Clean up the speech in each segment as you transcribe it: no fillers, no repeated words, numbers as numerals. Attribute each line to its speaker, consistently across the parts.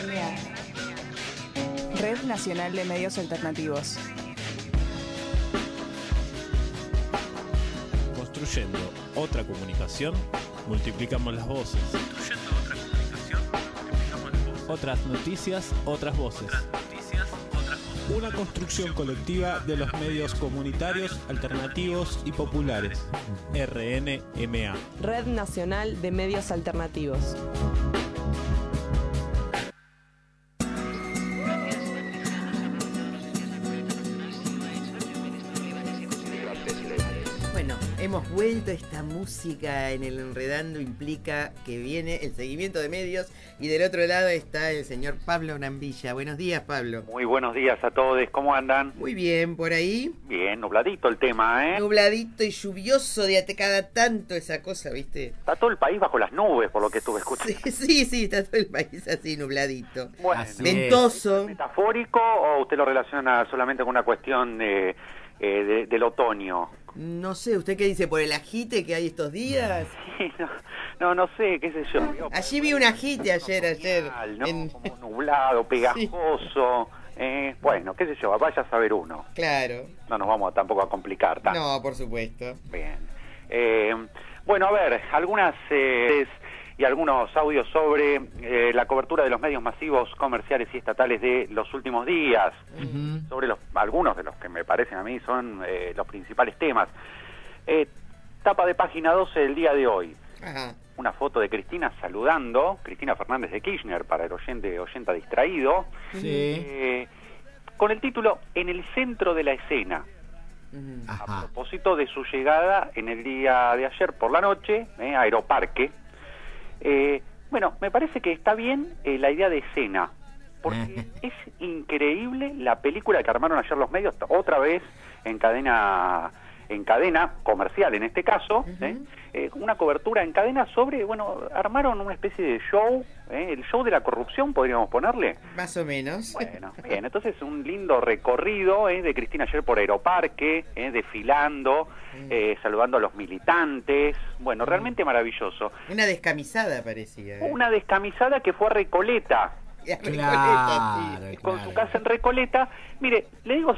Speaker 1: RNMA, Red Nacional de Medios Alternativos.
Speaker 2: Construyendo otra comunicación, multiplicamos las voces. Otras noticias, otras voces. Una construcción colectiva de los medios comunitarios, alternativos y populares. RNMA.
Speaker 3: Red Nacional de Medios Alternativos.
Speaker 4: Bueno, hemos vuelto. Esta música en el Enredando implica que viene el seguimiento de medios y del otro lado está el señor Pablo Nambilla. Buenos días, Pablo.
Speaker 5: Muy buenos días a todos, ¿cómo andan?
Speaker 4: Muy bien, ¿por ahí?
Speaker 5: Bien, nubladito el tema, ¿eh?
Speaker 4: Nubladito y lluvioso de cada tanto esa cosa, ¿viste?
Speaker 5: Está todo el país bajo las nubes, por lo que estuve escuchando.
Speaker 4: Sí, está todo el país así nubladito.
Speaker 5: Bueno,
Speaker 4: ventoso.
Speaker 5: ¿es metafórico o usted lo relaciona solamente con una cuestión del otoño?
Speaker 4: No sé, ¿usted qué dice? ¿Por el agite que hay estos días?
Speaker 5: Sí, no sé, qué sé yo.
Speaker 4: Allí vi un agite ayer.
Speaker 5: ¿No? Como nublado, pegajoso. Sí. Bueno, qué sé yo, vaya a saber uno.
Speaker 4: Claro.
Speaker 5: No nos vamos tampoco a complicar tanto.
Speaker 4: No, por supuesto.
Speaker 5: Bien. Bueno, a ver, algunas y algunos audios sobre la cobertura de los medios masivos comerciales y estatales de los últimos días, sobre algunos de los que me parecen a mí son los principales temas. Tapa de página 12 del día de hoy.
Speaker 4: Ajá.
Speaker 5: Una foto de Cristina saludando, Cristina Fernández de Kirchner, para el oyenta distraído,
Speaker 6: Sí.
Speaker 5: con el título En el centro de la escena.
Speaker 6: Ajá.
Speaker 5: A propósito de su llegada en el día de ayer por la noche a Aeroparque. Bueno, me parece que está bien la idea de escena, porque es increíble la película que armaron ayer los medios, otra vez en cadena comercial en este caso, una cobertura en cadena sobre, armaron una especie de show, el show de la corrupción, podríamos ponerle.
Speaker 4: Más o menos.
Speaker 5: Bueno, bien, entonces un lindo recorrido de Cristina ayer por Aeroparque, desfilando, saludando a los militantes, realmente maravilloso.
Speaker 4: Una descamisada parecía.
Speaker 5: Una descamisada que fue a Recoleta.
Speaker 6: Claro,
Speaker 5: Con su casa en Recoleta. Mire, le digo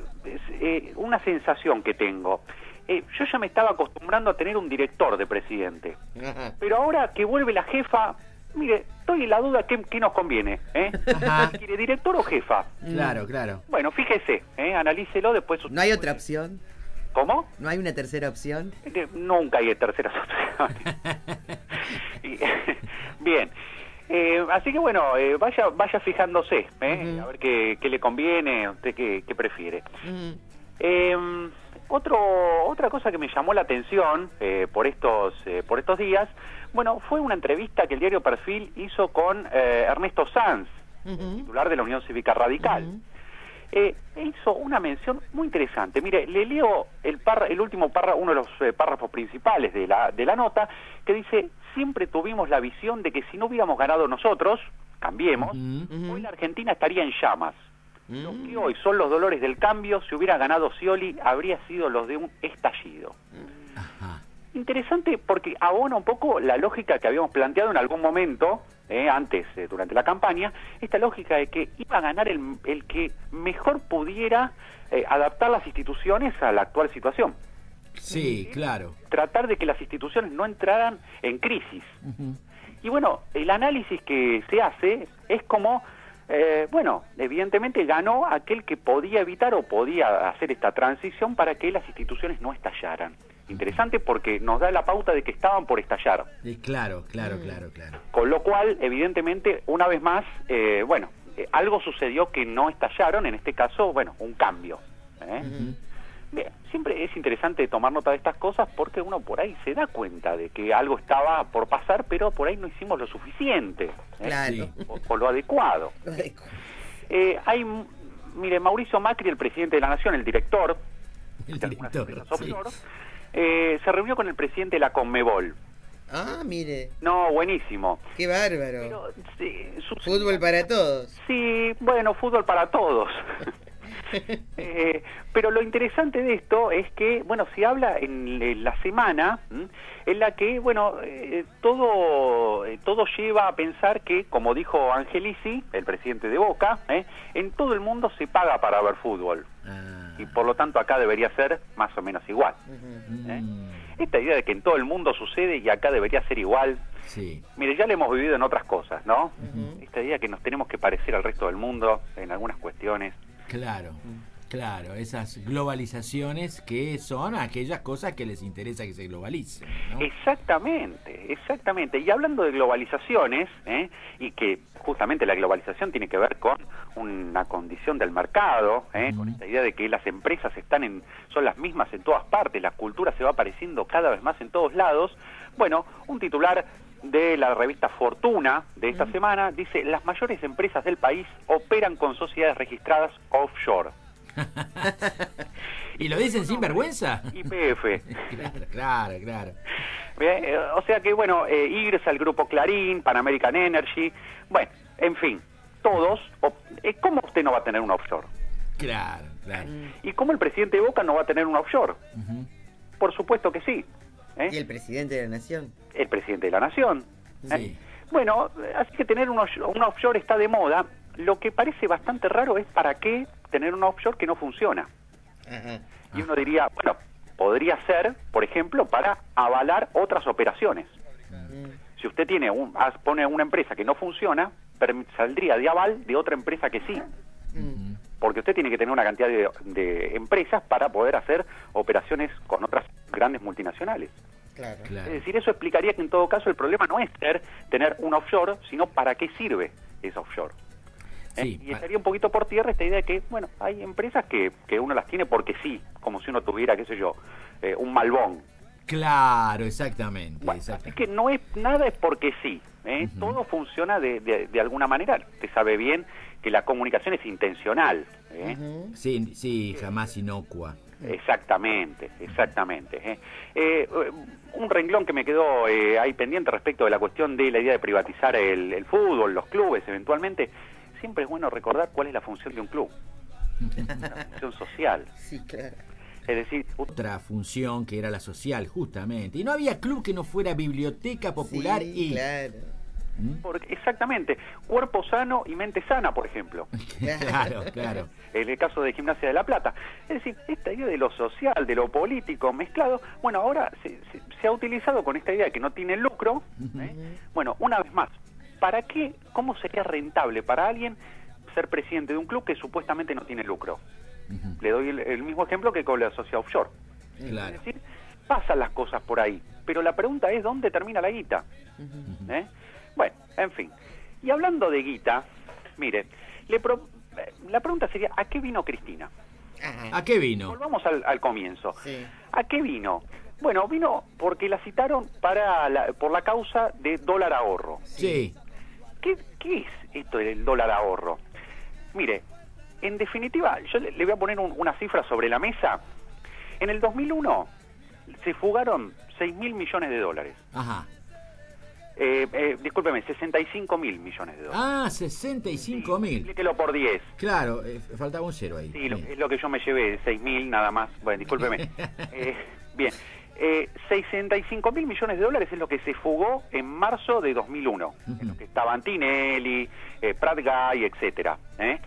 Speaker 5: una sensación que tengo. Yo ya me estaba acostumbrando a tener un director de presidente.
Speaker 4: Ajá.
Speaker 5: Pero ahora que vuelve la jefa, mire, estoy en la duda qué nos conviene.
Speaker 6: Ajá.
Speaker 5: ¿Quiere director o jefa?
Speaker 6: Claro.
Speaker 5: Bueno, fíjese, analícelo después.
Speaker 4: ¿No hay otra opción?
Speaker 5: ¿Cómo?
Speaker 4: ¿No hay una tercera opción?
Speaker 5: Nunca hay terceras opciones. Bien. Así que vaya fijándose, a ver qué le conviene, usted qué prefiere. Otra cosa que me llamó la atención por estos días, fue una entrevista que el diario Perfil hizo con Ernesto Sanz, titular de la Unión Cívica Radical. Hizo una mención muy interesante. Mire, le leo el último párrafo, uno de los párrafos principales de la nota, que dice: siempre tuvimos la visión de que si no hubiéramos ganado nosotros, Cambiemos, hoy la Argentina estaría en llamas. Lo que hoy son los dolores del cambio, si hubiera ganado Scioli, habría sido los de un estallido.
Speaker 6: Ajá.
Speaker 5: Interesante porque abona un poco la lógica que habíamos planteado en algún momento, antes, durante la campaña, esta lógica de que iba a ganar el que mejor pudiera adaptar las instituciones a la actual situación.
Speaker 6: Sí, claro.
Speaker 5: Tratar de que las instituciones no entraran en crisis. Y el análisis que se hace es como, evidentemente ganó aquel que podía evitar o podía hacer esta transición para que las instituciones no estallaran. Interesante porque nos da la pauta de que estaban por estallar.
Speaker 6: Claro.
Speaker 5: Con lo cual, evidentemente, una vez más, algo sucedió que no estallaron, en este caso, un cambio. Bien, siempre es interesante tomar nota de estas cosas porque uno por ahí se da cuenta de que algo estaba por pasar, pero por ahí no hicimos lo suficiente.
Speaker 4: Claro.
Speaker 5: O lo adecuado. Mire, Mauricio Macri, el presidente de la Nación, el director, se reunió con el presidente de la Conmebol.
Speaker 4: Ah, mire.
Speaker 5: No, buenísimo.
Speaker 4: Qué bárbaro.
Speaker 5: Pero, sí,
Speaker 4: Fútbol para todos.
Speaker 5: Sí, fútbol para todos. Pero lo interesante de esto es que, bueno, se habla en la semana en la que, bueno, todo lleva a pensar que, como dijo Angelici, el presidente de Boca, en todo el mundo se paga para ver fútbol. Y por lo tanto acá debería ser más o menos igual. Esta idea de que en todo el mundo sucede y acá debería ser igual,
Speaker 6: Sí.
Speaker 5: mire, ya lo hemos vivido en otras cosas, ¿no? Esta idea que nos tenemos que parecer al resto del mundo en algunas cuestiones.
Speaker 6: Claro, claro, esas globalizaciones que son aquellas cosas que les interesa que se globalicen, ¿no?
Speaker 5: Exactamente, exactamente. Y hablando de globalizaciones, y que justamente la globalización tiene que ver con una condición del mercado, con esta idea de que las empresas son las mismas en todas partes, la cultura se va apareciendo cada vez más en todos lados. Bueno, un titular de la revista Fortuna de esta semana dice: las mayores empresas del país operan con sociedades registradas offshore.
Speaker 6: ¿Y lo dicen sin vergüenza?
Speaker 5: YPF.
Speaker 6: Claro.
Speaker 5: O sea que, bueno, IRSA, el grupo Clarín, Pan American Energy, bueno, en fin, todos. ¿Cómo usted no va a tener un offshore?
Speaker 6: Claro.
Speaker 5: ¿Y cómo el presidente de Boca no va a tener un offshore? Por supuesto que sí.
Speaker 4: ¿Y el presidente de la Nación?
Speaker 5: El presidente de la Nación.
Speaker 6: Sí.
Speaker 5: Bueno, así que tener un offshore está de moda. Lo que parece bastante raro es para qué tener un offshore que no funciona. Y uno diría, bueno, podría ser, por ejemplo, para avalar otras operaciones. Si usted pone una empresa que no funciona, saldría de aval de otra empresa que sí. Porque usted tiene que tener una cantidad de empresas para poder hacer operaciones con otras grandes multinacionales.
Speaker 4: Claro.
Speaker 5: Es decir, eso explicaría que en todo caso el problema no es tener un offshore, sino para qué sirve ese offshore.
Speaker 6: Sí,
Speaker 5: Y estaría un poquito por tierra esta idea de que, bueno, hay empresas que uno las tiene porque sí, como si uno tuviera, qué sé yo, un Malbón.
Speaker 6: Claro, exactamente.
Speaker 5: Bueno, así que nada es porque sí, todo funciona de alguna manera. Usted sabe bien que la comunicación es intencional.
Speaker 6: Sí, jamás inocua.
Speaker 5: Exactamente. Un renglón que me quedó ahí pendiente respecto de la cuestión de la idea de privatizar el fútbol, los clubes eventualmente. Siempre es bueno recordar cuál es la función de un club. La función social.
Speaker 4: Sí, claro.
Speaker 5: Es decir,
Speaker 6: Otra función que era la social, justamente. Y no había club que no fuera biblioteca popular
Speaker 4: Sí, claro.
Speaker 5: exactamente, cuerpo sano y mente sana, por ejemplo.
Speaker 6: Claro.
Speaker 5: En el caso de Gimnasia de La Plata. Es decir, esta idea de lo social, de lo político mezclado, bueno, ahora se ha utilizado con esta idea de que no tiene lucro. Bueno, una vez más, ¿para qué? ¿Cómo sería rentable para alguien ser presidente de un club que supuestamente no tiene lucro? Le doy el mismo ejemplo que con la sociedad offshore.
Speaker 6: Claro.
Speaker 5: Es decir, pasan las cosas por ahí, pero la pregunta es ¿dónde termina la guita? Bueno, en fin. Y hablando de guita, mire, la pregunta sería ¿a qué vino Cristina?
Speaker 6: ¿A qué vino?
Speaker 5: Volvamos al comienzo.
Speaker 4: Sí.
Speaker 5: ¿A qué vino? Bueno, vino porque la citaron por la causa de dólar ahorro.
Speaker 6: Sí.
Speaker 5: ¿Qué es esto del dólar ahorro? Mire, en definitiva, yo le voy a poner una cifra sobre la mesa. En el 2001 se fugaron 6.000 millones de dólares.
Speaker 6: Ajá.
Speaker 5: Discúlpeme, 65.000 millones de dólares.
Speaker 6: 65.000.
Speaker 5: Multiplíquelo por 10.
Speaker 6: Claro, faltaba un cero ahí.
Speaker 5: Sí, es lo que yo me llevé, 6.000 nada más. Bueno, discúlpeme. Bien. 65.000 millones de dólares es lo que se fugó en marzo de 2001, en lo que estaban Tinelli, Prat Guy, etcétera.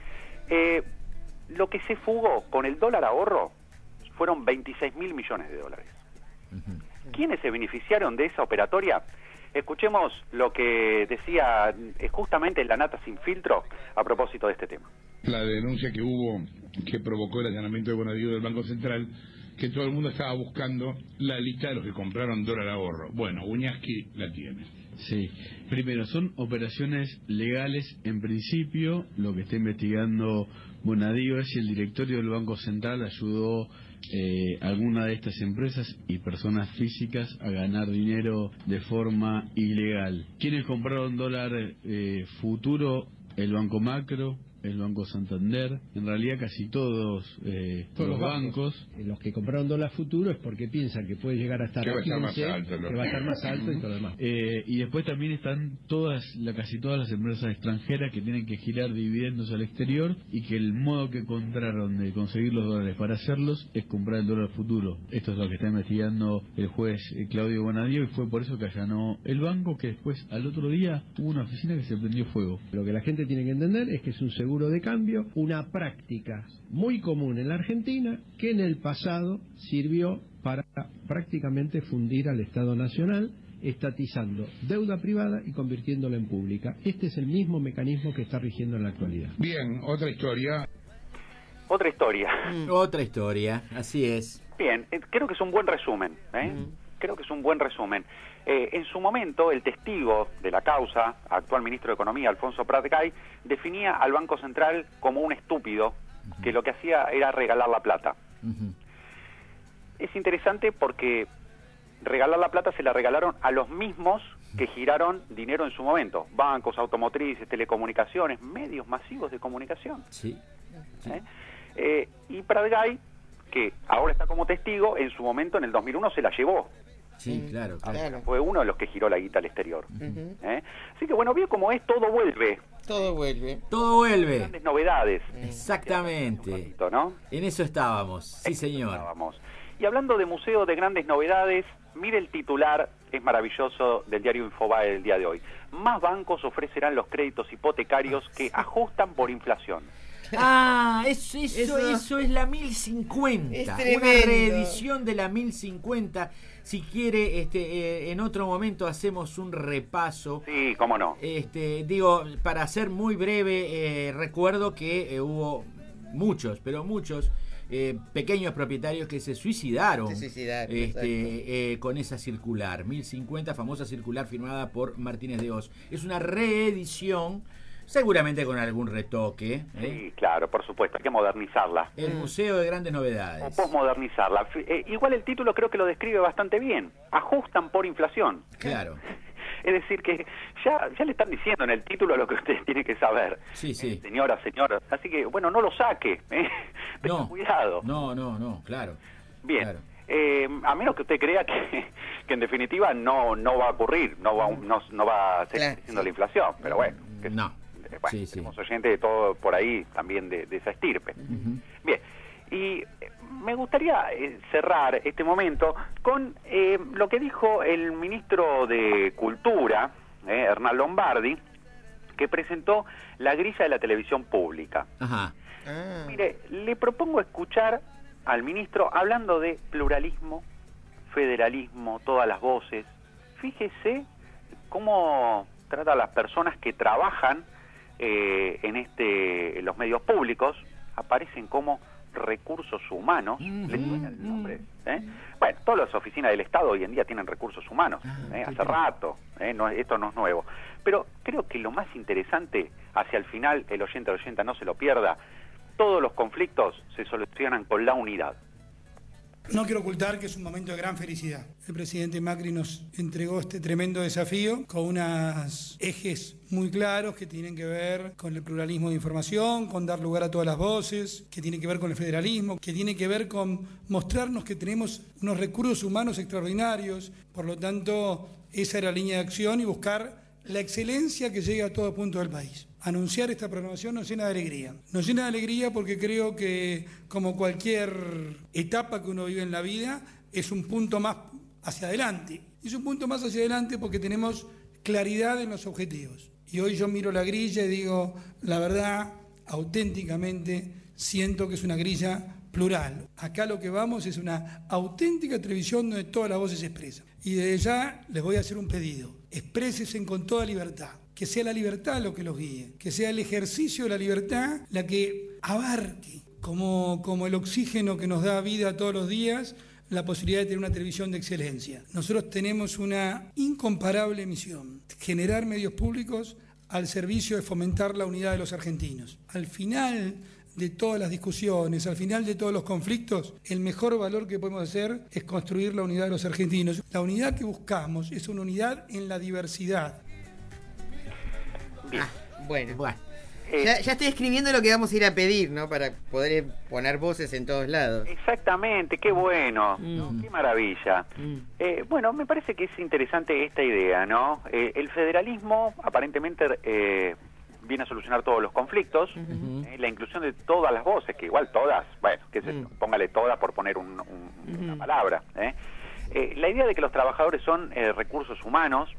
Speaker 5: Lo que se fugó con el dólar ahorro fueron 26.000 millones de dólares. ¿Quiénes se beneficiaron de esa operatoria? Escuchemos lo que decía justamente la Nata Sin Filtro a propósito de este tema.
Speaker 7: La denuncia que hubo, que provocó el allanamiento de Bonadío del Banco Central, que todo el mundo estaba buscando la lista de los que compraron dólar ahorro. Bueno, Uñaski la tiene.
Speaker 8: Sí, primero, son operaciones legales en principio. Lo que está investigando Bonadío es si el directorio del Banco Central ayudó a alguna de estas empresas y personas físicas a ganar dinero de forma ilegal. ¿Quiénes compraron dólar futuro? El Banco Macro, el Banco Santander, en realidad casi todos los bancos.
Speaker 9: Los que compraron dólar futuro es porque piensan que puede llegar a estar
Speaker 7: que
Speaker 9: a
Speaker 7: va a estar
Speaker 9: 15,
Speaker 7: más alto,
Speaker 9: que va a estar más alto y todo lo demás.
Speaker 8: Y después también están casi todas las empresas extranjeras que tienen que girar dividendos al exterior y que el modo que encontraron de conseguir los dólares para hacerlos es comprar el dólar futuro. Esto es lo que está investigando el juez Claudio Bonadío, y fue por eso que allanó el banco, que después al otro día hubo una oficina que se prendió fuego.
Speaker 9: Lo que la gente tiene que entender es que es un seguro de cambio, una práctica muy común en la Argentina, que en el pasado sirvió para prácticamente fundir al Estado Nacional, estatizando deuda privada y convirtiéndola en pública. Este es el mismo mecanismo que está rigiendo en la actualidad.
Speaker 7: Bien, otra historia.
Speaker 5: Otra historia.
Speaker 6: Otra historia, así es.
Speaker 5: Bien, creo que es un buen resumen. Creo que es un buen resumen. En su momento, el testigo de la causa, actual ministro de Economía, Alfonso Prat-Gay, definía al Banco Central como un estúpido que lo que hacía era regalar la plata. Es interesante porque regalar la plata se la regalaron a los mismos que giraron dinero en su momento. Bancos, automotrices, telecomunicaciones, medios masivos de comunicación.
Speaker 6: Sí.
Speaker 5: Y Prat-Gay, que ahora está como testigo, en su momento, en el 2001, se la llevó.
Speaker 6: Sí, claro.
Speaker 5: Fue uno de los que giró la guita al exterior. Así que bueno, vio cómo es, todo vuelve.
Speaker 4: Todo vuelve.
Speaker 6: Todo vuelve.
Speaker 5: Grandes novedades.
Speaker 6: Exactamente.
Speaker 5: ¿No?
Speaker 6: En eso estábamos, sí señor.
Speaker 5: Y hablando de museo de grandes novedades, mire el titular, es maravilloso, del diario Infobae del día de hoy. Más bancos ofrecerán los créditos hipotecarios que ajustan por inflación.
Speaker 6: Eso es la 1050.
Speaker 4: Es
Speaker 6: una
Speaker 4: tremendo.
Speaker 6: reedición de la 1050. Si quiere, en otro momento hacemos un repaso.
Speaker 5: Sí, cómo no.
Speaker 6: Digo, para ser muy breve, recuerdo que hubo muchos pequeños propietarios que se suicidaron, con esa circular 1050, famosa circular firmada por Martínez de Hoz. Es una reedición, seguramente con algún retoque.
Speaker 5: Sí, claro, por supuesto, hay que modernizarla.
Speaker 6: El Museo de Grandes Novedades.
Speaker 5: O posmodernizarla. Igual el título creo que lo describe bastante bien. Ajustan por inflación.
Speaker 6: Claro.
Speaker 5: Es decir, que ya le están diciendo en el título lo que usted tiene que saber.
Speaker 6: Sí.
Speaker 5: Señora. Así que, bueno, no lo saque. Tenga cuidado.
Speaker 6: No, claro.
Speaker 5: Bien.
Speaker 6: Claro.
Speaker 5: A menos que usted crea que en definitiva no va a ocurrir, no va a seguir creciendo la inflación. Pero bueno. Tenemos oyentes de todo por ahí también de esa estirpe. Bien. Y me gustaría cerrar este momento con lo que dijo el ministro de Cultura, Hernán Lombardi, que presentó la grilla de la televisión pública. Mire, le propongo escuchar al ministro hablando de pluralismo, federalismo, todas las voces. Fíjese cómo trata a las personas que trabajan en los medios públicos, aparecen como recursos humanos. ¿Les suena el nombre? Bueno, todas las oficinas del Estado hoy en día tienen recursos humanos, hace rato, esto no es nuevo. Pero creo que lo más interesante, hacia el final, el oyente no se lo pierda, todos los conflictos se solucionan con la unidad.
Speaker 10: No quiero ocultar que es un momento de gran felicidad. El presidente Macri nos entregó este tremendo desafío con unos ejes muy claros que tienen que ver con el pluralismo de información, con dar lugar a todas las voces, que tiene que ver con el federalismo, que tiene que ver con mostrarnos que tenemos unos recursos humanos extraordinarios. Por lo tanto, esa era la línea de acción y buscar la excelencia que llegue a todo punto del país. Anunciar esta programación nos llena de alegría. Nos llena de alegría porque creo que, como cualquier etapa que uno vive en la vida, es un punto más hacia adelante. Es un punto más hacia adelante porque tenemos claridad en los objetivos. Y hoy yo miro la grilla y digo, la verdad, auténticamente, siento que es una grilla plural. Acá lo que vamos es una auténtica televisión donde todas las voces se expresan. Y desde ya les voy a hacer un pedido. Exprésense con toda libertad. Que sea la libertad lo que los guíe, que sea el ejercicio de la libertad la que abarque, como el oxígeno que nos da vida todos los días, la posibilidad de tener una televisión de excelencia. Nosotros tenemos una incomparable misión, generar medios públicos al servicio de fomentar la unidad de los argentinos. Al final de todas las discusiones, al final de todos los conflictos, el mejor valor que podemos hacer es construir la unidad de los argentinos. La unidad que buscamos es una unidad en la diversidad.
Speaker 4: Bueno. Ya estoy escribiendo lo que vamos a ir a pedir, ¿no? Para poder poner voces en todos lados.
Speaker 5: Exactamente, qué bueno, ¿no? Qué maravilla. Bueno, me parece que es interesante esta idea, ¿no? El federalismo aparentemente viene a solucionar todos los conflictos, la inclusión de todas las voces, que igual todas, bueno, qué sé yo, póngale todas por poner una palabra, la idea de que los trabajadores son recursos humanos,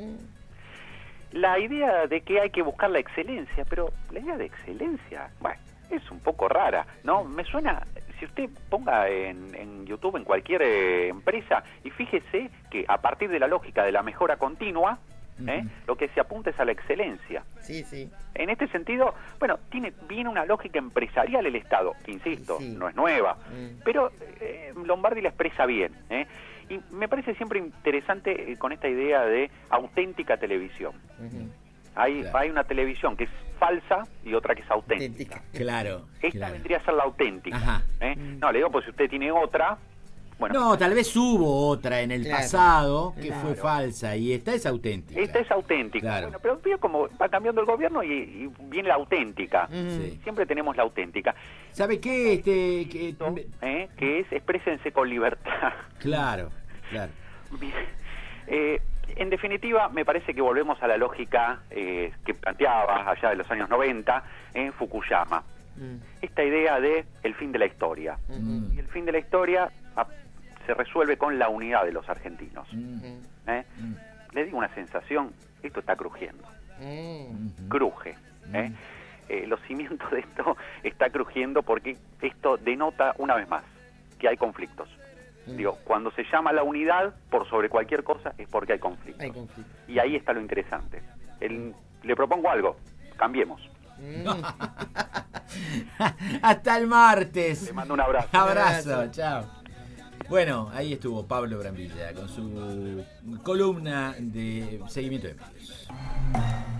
Speaker 5: la idea de que hay que buscar la excelencia, pero la idea de excelencia, bueno, es un poco rara, ¿no? Me suena, si usted ponga en YouTube, en cualquier empresa, y fíjese que a partir de la lógica de la mejora continua, lo que se apunta es a la excelencia.
Speaker 4: Sí, sí.
Speaker 5: En este sentido, bueno, tiene bien una lógica empresarial el Estado, que insisto, no es nueva, pero Lombardi la expresa bien, y me parece siempre interesante con esta idea de auténtica televisión. Hay una televisión que es falsa y otra que es auténtica.
Speaker 6: Claro.
Speaker 5: Esta vendría a ser la auténtica. No, le digo, pues si usted tiene otra... Bueno,
Speaker 6: no, tal vez hubo otra en el pasado que fue falsa y esta es auténtica.
Speaker 5: Esta es auténtica. Bueno, pero veo como va cambiando el gobierno y viene la auténtica. Siempre tenemos la auténtica.
Speaker 6: ¿Sabe qué?
Speaker 5: Que es exprésense con libertad.
Speaker 6: Claro, claro.
Speaker 5: En definitiva, me parece que volvemos a la lógica que planteaba allá de los años 90 en Fukuyama. Esta idea de el fin de la historia. Y el fin de la historia se resuelve con la unidad de los argentinos. Le digo una sensación, esto está crujiendo. Cruje. Los cimientos de esto está crujiendo porque esto denota una vez más que hay conflictos. Digo, cuando se llama la unidad por sobre cualquier cosa es porque hay conflictos. Y ahí está lo interesante. Le propongo algo, cambiemos.
Speaker 6: Hasta el martes.
Speaker 5: Le mando un abrazo.
Speaker 6: Abrazo, chao. Bueno, ahí estuvo Pablo Brambilla con su columna de seguimiento de medios.